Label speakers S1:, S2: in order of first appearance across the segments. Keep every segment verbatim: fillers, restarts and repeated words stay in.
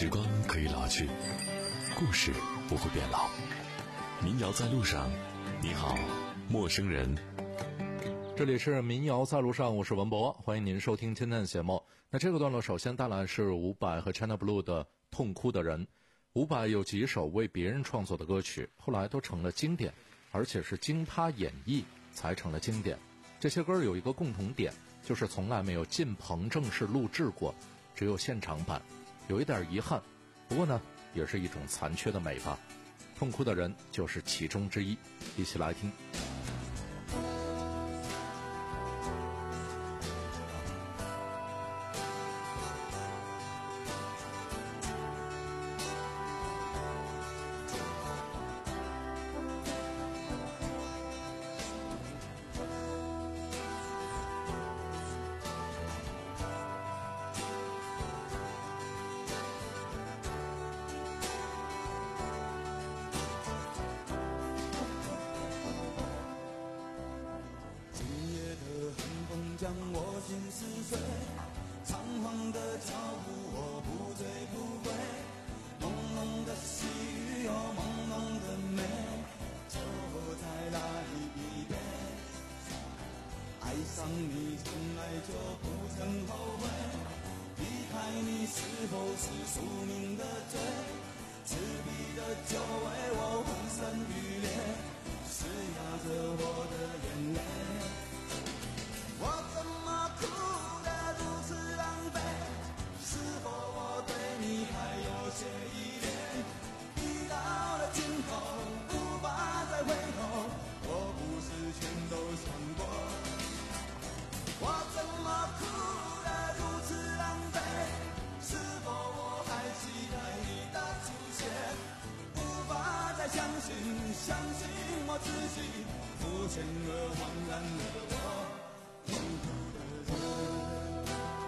S1: 时光可以老去，故事不会变老。民谣在路上，你好，陌生人。
S2: 这里是民谣在路上，我是文博，欢迎您收听今天的节目。那这个段落首先带来是伍佰和 China Blue 的《痛哭的人》。伍佰有几首为别人创作的歌曲，后来都成了经典，而且是经他演绎才成了经典。这些歌有一个共同点，就是从来没有进棚正式录制过，只有现场版，有一点遗憾，不过呢也是一种残缺的美吧。痛哭的人就是其中之一，一起来听。
S3: 将我心撕碎，仓皇的脚步我不醉不归，朦胧的细雨有朦胧的美，就再来一杯。爱上你从来就不曾后悔，离开你是否是宿命的罪？赤壁的酒为我浑身欲裂，是压着我的眼泪。我怎么哭得如此狼狈？是否我对你还有些依恋？已到了尽头，无法再回头，我不是全都想过。我怎么哭得如此狼狈？是否我还期待你的出现？无法再相信，相信我自己，肤浅而茫然的我。痛苦的人，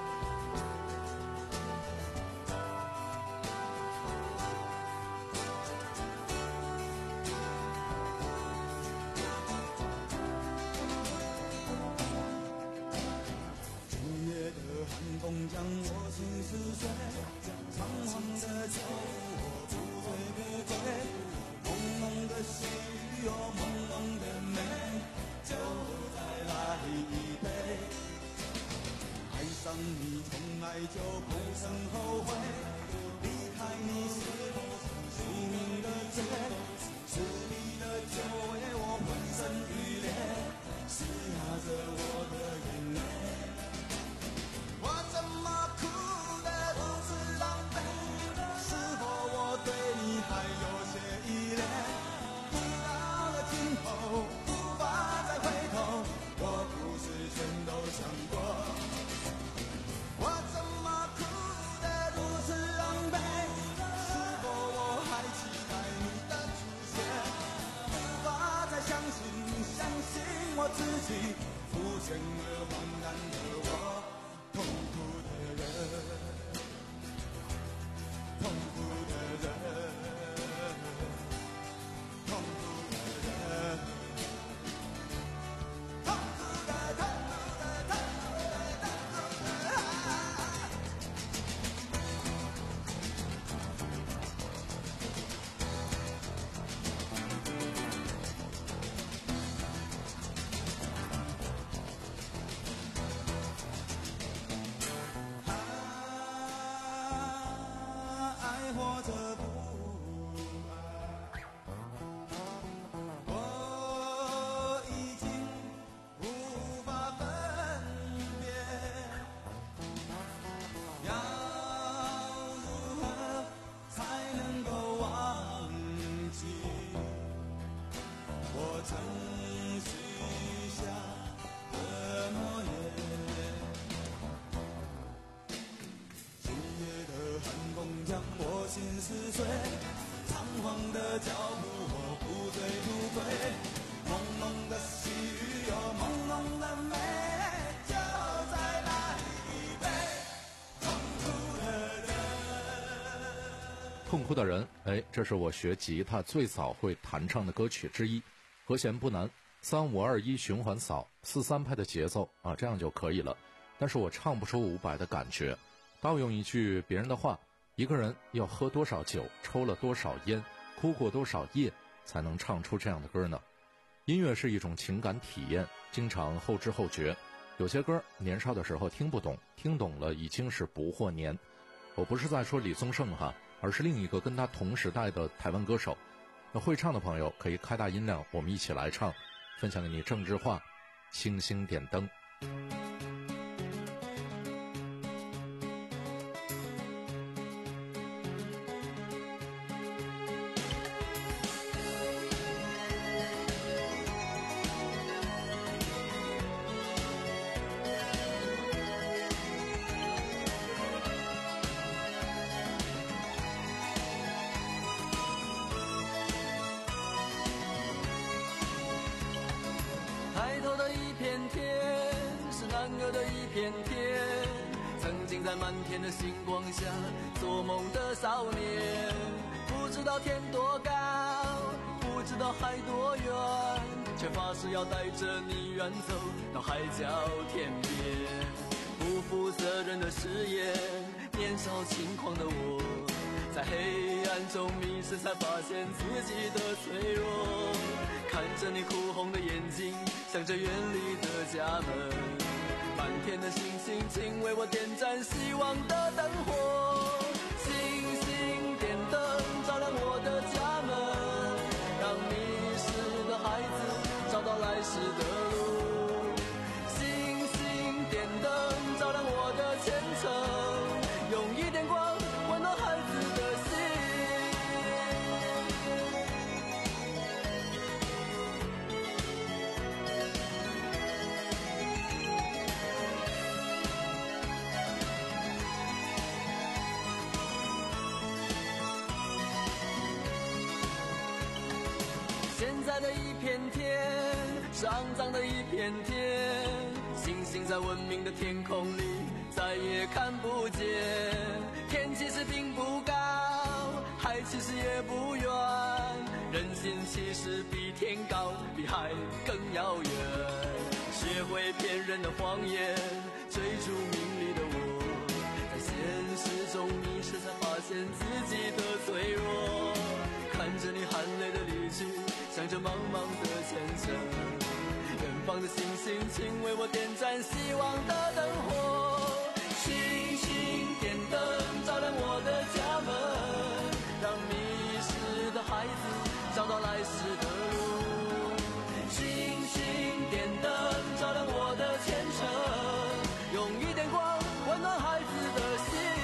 S3: 今夜的寒风将我心撕碎，仓皇的脚步我不醉不归，朦胧的细雨有朦胧的美，就再来一杯。爱上你从来就不曾后悔，离开你是否是宿命的罪？赤壁的酒为我浑身欲裂，是压着我的眼泪。我怎么哭得如此狼狈？是否我对你还有些依恋？已到了尽头，无法再回头，我不是全都想过。我怎么哭得如此狼狈？是否我还期待你的出现？无法再相信，相信我自己，肤浅而茫然的我，痛苦的人，痛苦的人，痛苦的人。或者不爱，我已经无法分辨，要如何才能够忘记我曾许下的诺言？今夜的寒风将我心撕碎，仓皇的脚步我不醉不归，朦胧的细雨有朦胧的美，就再来一杯痛苦的人。
S2: 痛哭的人，哎，这是我学吉他最早会弹唱的歌曲之一，和弦不难，三五二一循环扫，四三拍的节奏啊，这样就可以了。但是我唱不出伍佰的感觉。盗用一句别人的话， 一个人要喝多少酒，抽了多少烟，哭过多少夜，才能唱出这样的歌呢？音乐是一种情感体验，经常后知后觉。有些歌年少的时候听不懂，听懂了已经是不惑年。我不是在说李宗盛哈，而是另一个跟他同时代的台湾歌手。那会唱的朋友可以开大音量，我们一起来唱，分享给你郑智化《星星点灯》。
S3: 抬头的一片天，是男儿的一片天，曾经在满天的星光下做梦的少年，不知道天多高，不知道海多远，却发誓要带着你远走到海角天边。不负责任的誓言，年少轻狂的我，在黑暗中迷失，才发现自己的脆弱。看着你哭红的眼睛，向着远离的家门，满天的星星，请为我点燃希望的灯火。星星点灯，照亮我的家门，让迷失的孩子找到来时的路。星星点灯，照亮我的前程，用一点光温暖孩子的心。现在的一片天，是肮脏的一片天，星星在文明的天空里再也看不见。天其实并不高，海其实也不远，人心其实比天高，比海更遥远。学会骗人的谎言，追逐名利的我，在现实中迷失，才发现自己的脆弱。看着你含泪的离去，向着茫茫的前程，远方的星星，请为我点燃希望的灯火。星星点灯，照亮我的家门，让迷失的孩子找到来时的路。星星点灯，照亮我的前程，用一点光温暖孩子的心。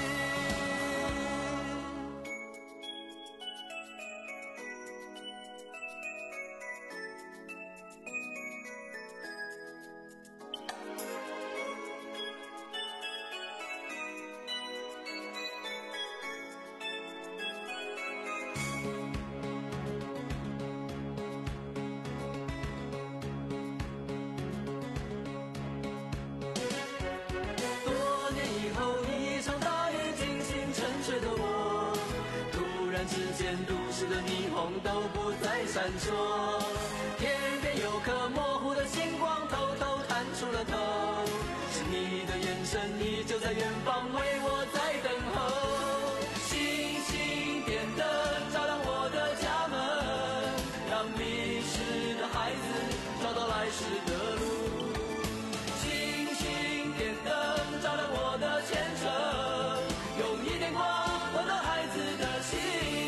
S3: 的霓虹都不再闪烁，天边有颗模糊的星光偷偷探出了头，是你的眼神依旧在远方为我在等候。星星点灯照亮我的家门，让迷失的孩子找到来时的路。星星点灯照亮我的前程，用一点光温暖孩子的心。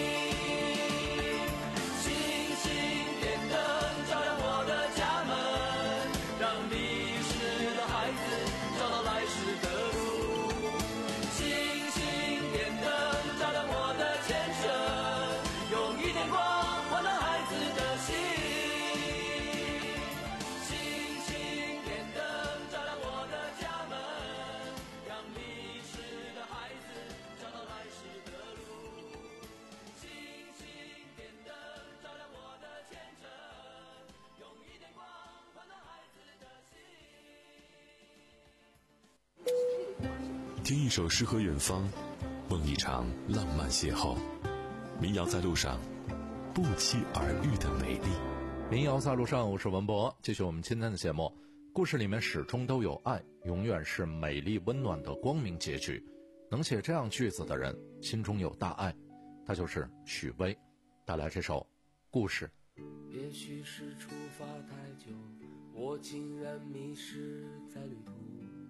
S1: 听一首诗和远方，梦一场浪漫邂逅。民谣在路上，不期而遇的美丽。
S2: 民谣在路上，我是文博，继续我们今天的节目。故事里面始终都有爱，永远是美丽温暖的光明结局。 能写这样句子的人心中有大爱，他就是许巍。带来这首故事。
S4: 也许是出发太久，我竟然迷失在旅途。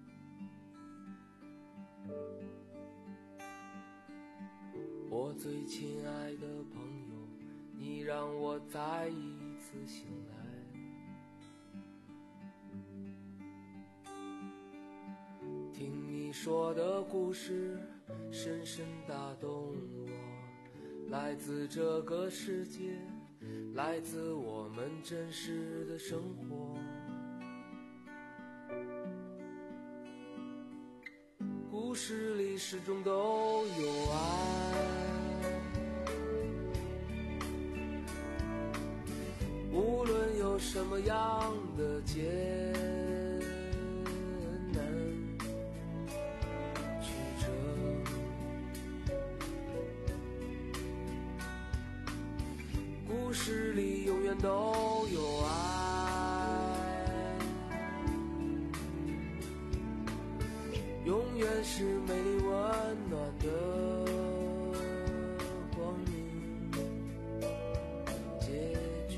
S4: 我最亲爱的朋友，你让我再一次醒来。听你说的故事深深打动我，来自这个世界，来自我们真实的生活。故事里始终都有爱，无论有什么样的艰难曲折，故事里永远都有爱，永远是美丽温暖的光明结局。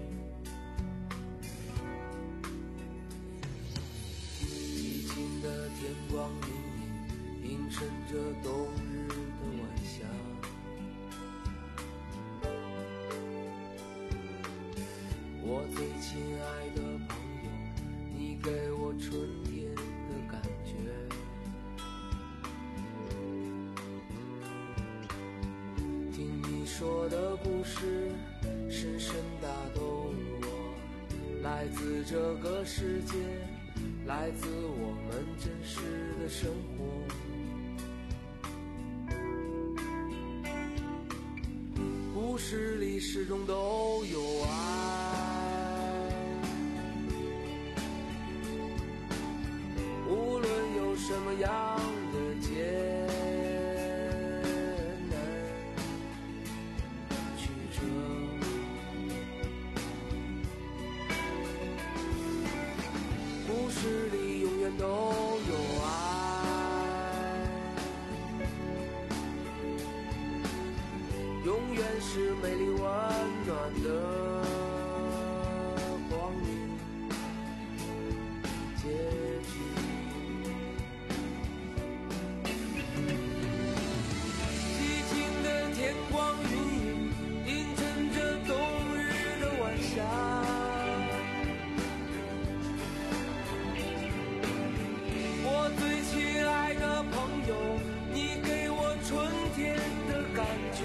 S4: 寂静的天光明明，映衬着冬日的晚霞。我最亲爱的朋友，你给我春天的感觉。听你说的故事深深打动我，来自这个世界，来自我们真实的生活。故事里始终都有爱，无论有什么样的艰难曲折，故事里永远都有爱，永远是美丽温暖的光明结局。寂静的天光云影，映衬着冬日的晚霞。我最亲爱的朋友，你给我春天的感觉。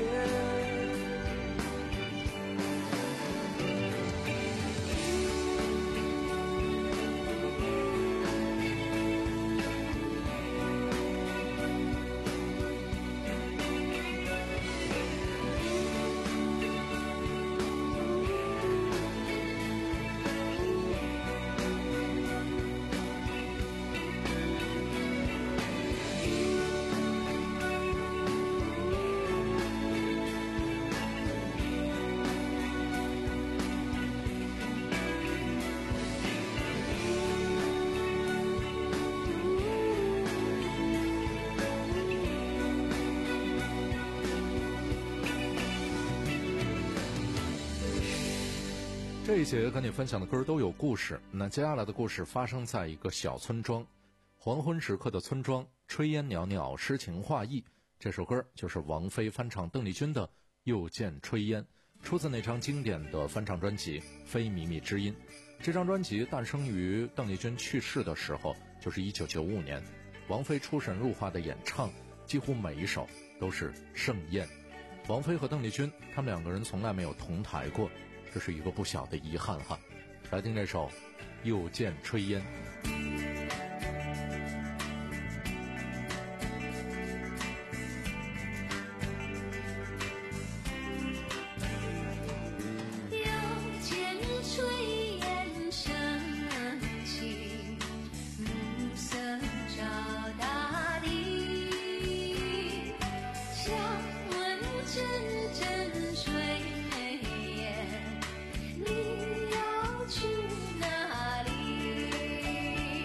S2: 这一节跟你分享的歌都有故事，那接下来的故事发生在一个小村庄。黄昏时刻的村庄，炊烟袅袅，诗情画意。这首歌就是王菲翻唱邓丽君的《又见炊烟》，出自那张经典的翻唱专辑《非靡靡之音》。这张专辑诞生于邓丽君去世的时候，就是一九九五年。王菲出神入化的演唱，几乎每一首都是盛宴。王菲和邓丽君，他们两个人从来没有同台过，这是一个不小的遗憾哈。来听这首《又见炊烟》。
S5: 你要去哪里？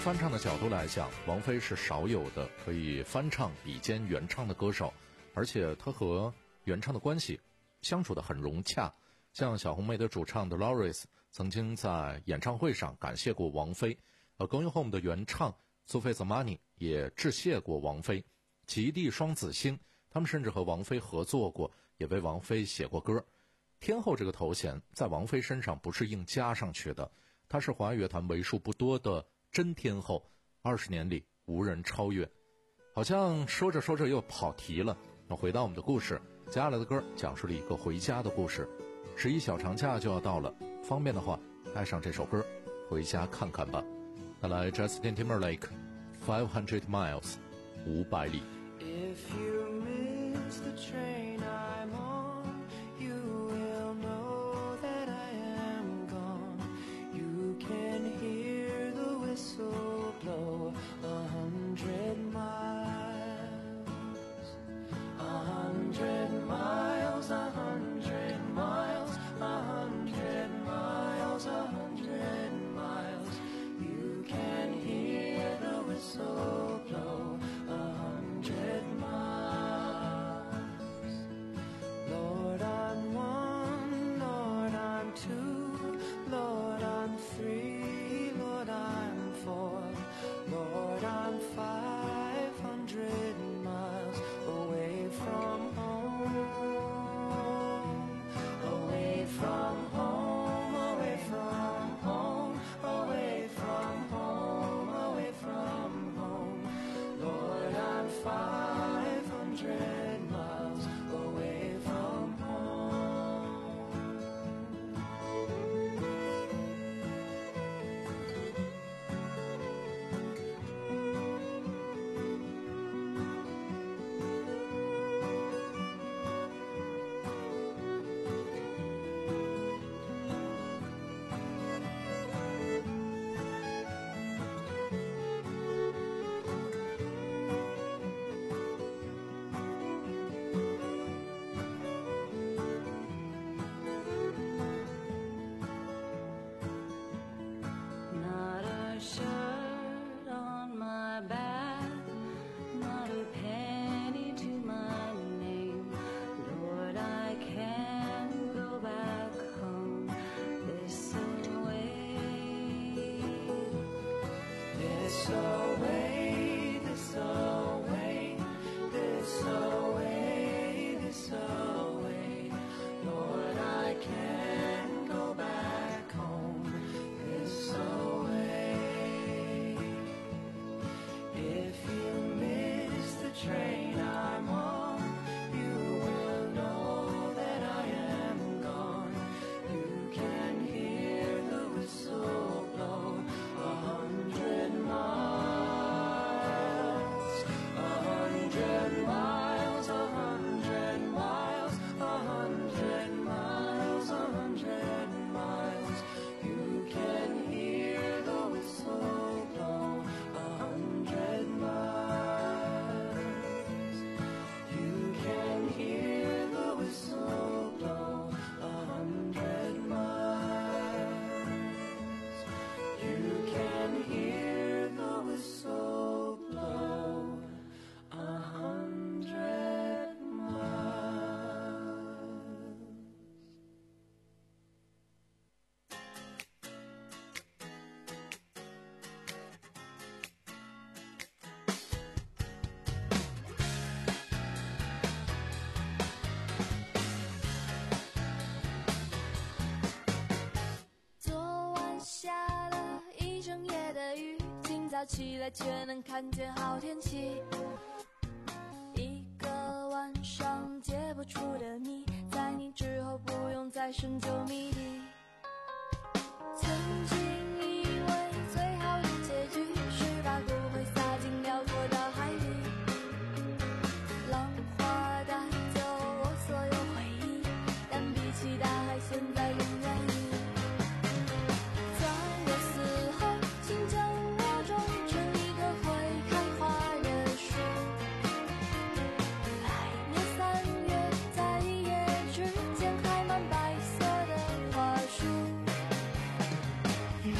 S2: 翻唱的角度来讲，王菲是少有的可以翻唱比肩原唱的歌手，而且她和原唱的关系相处得很融洽。像小红莓的主唱 Dolores 曾经在演唱会上感谢过王菲，而 Going Home 的原唱苏菲 Zamani 也致谢过王菲。极地双子星，他们甚至和王菲合作过，也为王菲写过歌。天后这个头衔在王菲身上不是硬加上去的，她是华语乐坛为数不多的真天后，二十年里无人超越。好像说着说着又跑题了，那回到我们的故事，接下来的歌讲述了一个回家的故事。十一小长假就要到了，方便的话带上这首歌回家看看吧。那来 Justin Timberlake Five Hundred Miles 五百里。
S4: If you miss the train I'm on, you will know that I am gone. You can hear the whistle blow a hundred miles, a hundred miles, a hundred miles, a hundred miles, a hundred miles. You can hear the whistle blow a hundred miles. Lord, I'm one, Lord, I'm two, Lord, I'm three, Lord, I'm four, Lord, I'm five hundred miles away from home, away from home, away from home, away from home, away from home. Lord, I'm five hundred miles away from home. Not a shirt on my back, not a penny to my name. Lord, I can't go back home this away, this away, this away, this away, this away. Lord, I can't go back home this away. If you miss the train I'm on, you will know that I am gone. You can hear the whistle blow a hundred miles, a hundred miles, a hundred miles, a hundred miles, a hundred miles. You can hear the whistle blow a hundred miles. You can hear the whistle blow a hundred miles. You can hear the whistle blow a hundred miles.
S5: “昨晚下了一整夜的雨，今早起来却能看见好天气。一个晚上解不出的谜，在你之后不用再深究谜底。曾经以为最好的结局是把骨灰撒进辽阔大海里，浪花带走我所有回忆，但比起大海，现在更愿意。在我死后，请将我种成一棵会开花的树。来年三月，在一夜之间开满白色的花束。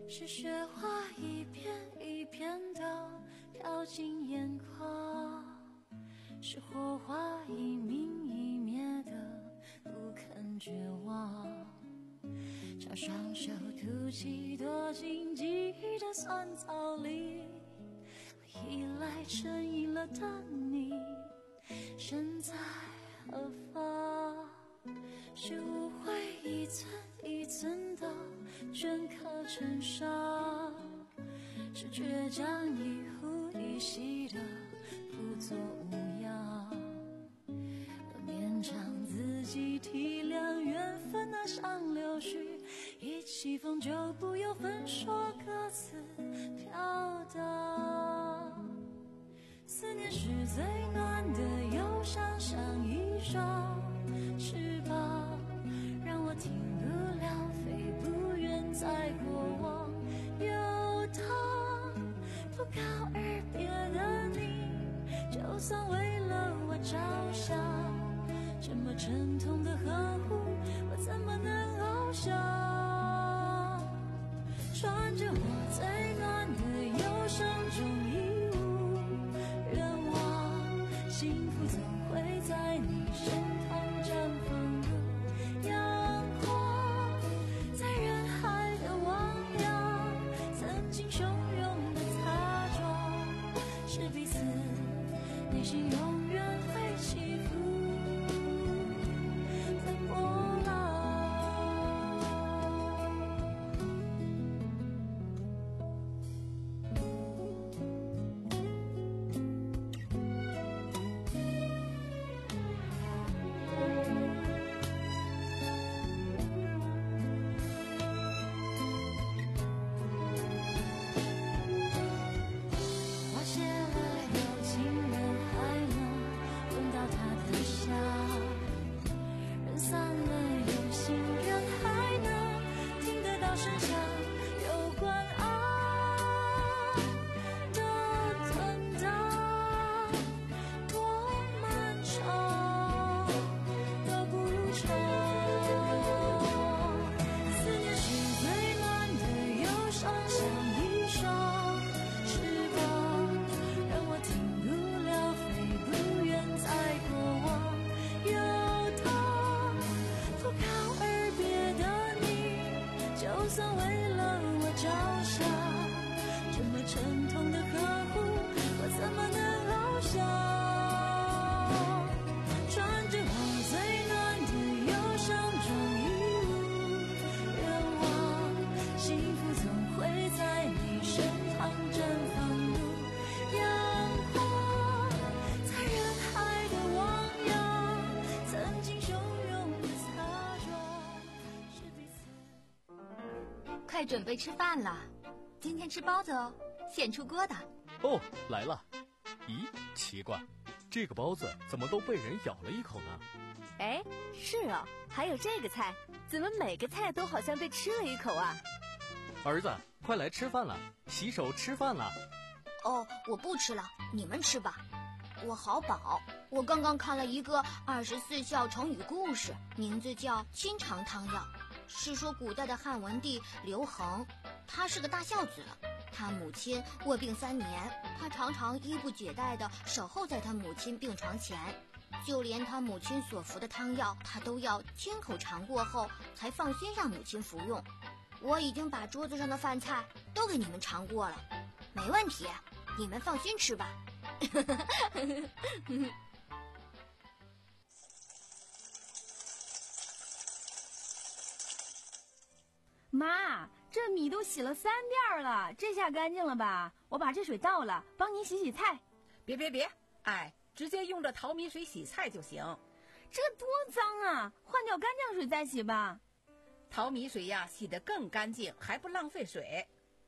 S5: 是雪花一片一片的飘进眼眶，是火花一明一灭的不肯绝望，将双手吐气躲进记忆的酸草里，依赖成瘾了的你身在何方？是误会一层一层的镌刻成伤，是倔强一呼一吸的不作无恙，我勉强自己体谅缘分那像流水，一起风就不由分说各自飘荡。思念是最暖的忧伤，像一双翅膀，让我停不了飞不远，在过往游荡。不告而别的你，就算为了我着想，这么沉痛的呵护，我怎么能翱翔？穿着我最暖的忧伤中义无愿望，幸福总会在你身旁绽放的阳光，在人海的汪洋，曾经汹涌的擦撞，是彼此内心永远会起伏的波浪。花谢了，有情人还能闻到它的香，人散了，有心人还能听得到声响，有关爱的存档，多漫长的补偿。思念是最暖的忧伤，像一双翅膀，让我停不了飞不远，在过往游荡。不告而别的你，就算为了我着想，这么沉痛的呵护，我怎么能翱翔？穿着我最暖的忧伤中义无愿望，幸福总会在你身旁绽放的阳光，在人海的汪洋，曾经汹涌的擦撞，是彼此。
S6: 快准备吃饭了，今天吃包子哦，现出锅的。
S7: 哦，来了。咦，奇怪，这个包子怎么都被人咬了一口呢？
S8: 哎，是哦，还有这个菜，怎么每个菜都好像被吃了一口啊？
S7: 儿子，快来吃饭了，洗手吃饭了。
S6: 哦，我不吃了，你们吃吧。我好饱，我刚刚看了一个二十四孝成语故事，名字叫《清肠汤药》，是说古代的汉文帝刘恒，他是个大孝子，他母亲卧病三年，他常常衣不解带地守候在他母亲病床前，就连他母亲所服的汤药，他都要亲口尝过后才放心让母亲服用。我已经把桌子上的饭菜都给你们尝过了，没问题，你们放心吃吧。
S9: 妈，这米都洗了三遍了，这下干净了吧？我把这水倒了，帮您洗洗菜。
S10: 别别别，哎，直接用这淘米水洗菜就行。
S9: 这多脏啊，换掉干净水再洗吧。
S10: 淘米水呀，洗得更干净，还不浪费水。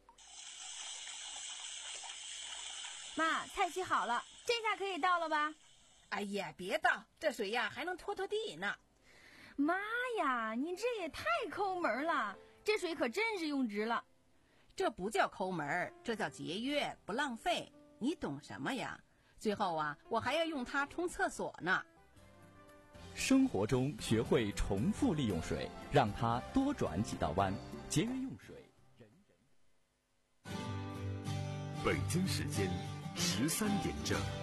S9: 妈，菜洗好了，这下可以倒了吧？
S10: 哎呀，别倒，这水呀还能拖拖地呢。
S9: 妈呀，你这也太抠门了，这水可真是用值了。
S10: 这不叫抠门，这叫节约，不浪费。你懂什么呀？最后啊，我还要用它冲厕所呢。
S11: 生活中学会重复利用水，让它多转几道弯，节约用水。
S1: 北京时间十三点整。